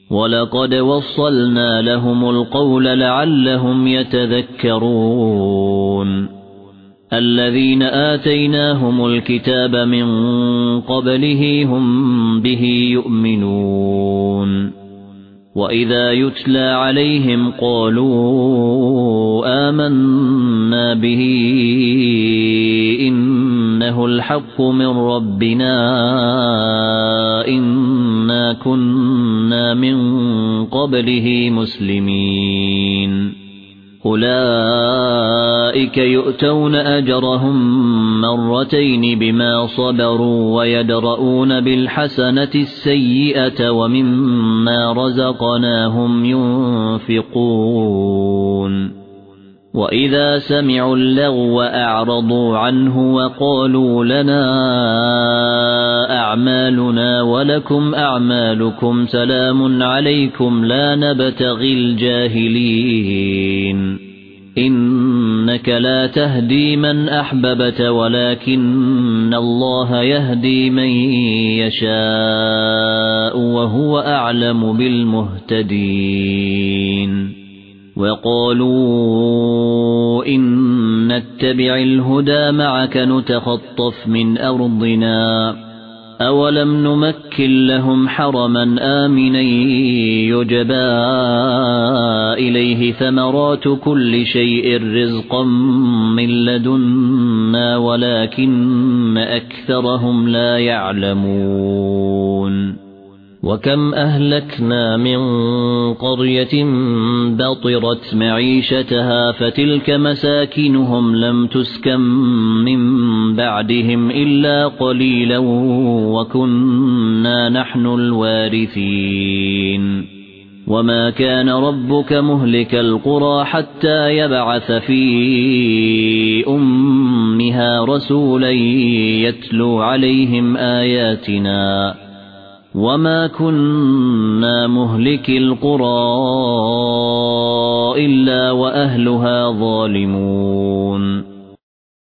ولقد وصلنا لهم القول لعلهم يتذكرون الذين آتيناهم الكتاب من قبله هم به يؤمنون وإذا يتلى عليهم قالوا آمنا به إنه الحق من ربنا إنا كنا من قبله مسلمين أولئك يؤتون أجرهم مرتين بما صبروا ويدرؤون بالحسنة السيئة ومما رزقناهم ينفقون وإذا سمعوا اللغو أعرضوا عنه وقالوا لنا أعمالنا ولكم أعمالكم سلام عليكم لا نبتغي الجاهلين إنك لا تهدي من أحببت ولكن الله يهدي من يشاء وهو أعلم بالمهتدين وقالوا إن نتبع الهدى معك نتخطف من أرضنا أولم نمكن لهم حرما آمنا يجبى إليه ثمرات كل شيء رزقا من لدنا ولكن أكثرهم لا يعلمون وكم أهلكنا من قرية بطرت معيشتها فتلك مساكنهم لم تسكن من بعدهم إلا قليلا وكنا نحن الوارثين وما كان ربك مهلك القرى حتى يبعث في أمها رسولا يتلو عليهم آياتنا وما كنا مهلك القرى إلا وأهلها ظالمون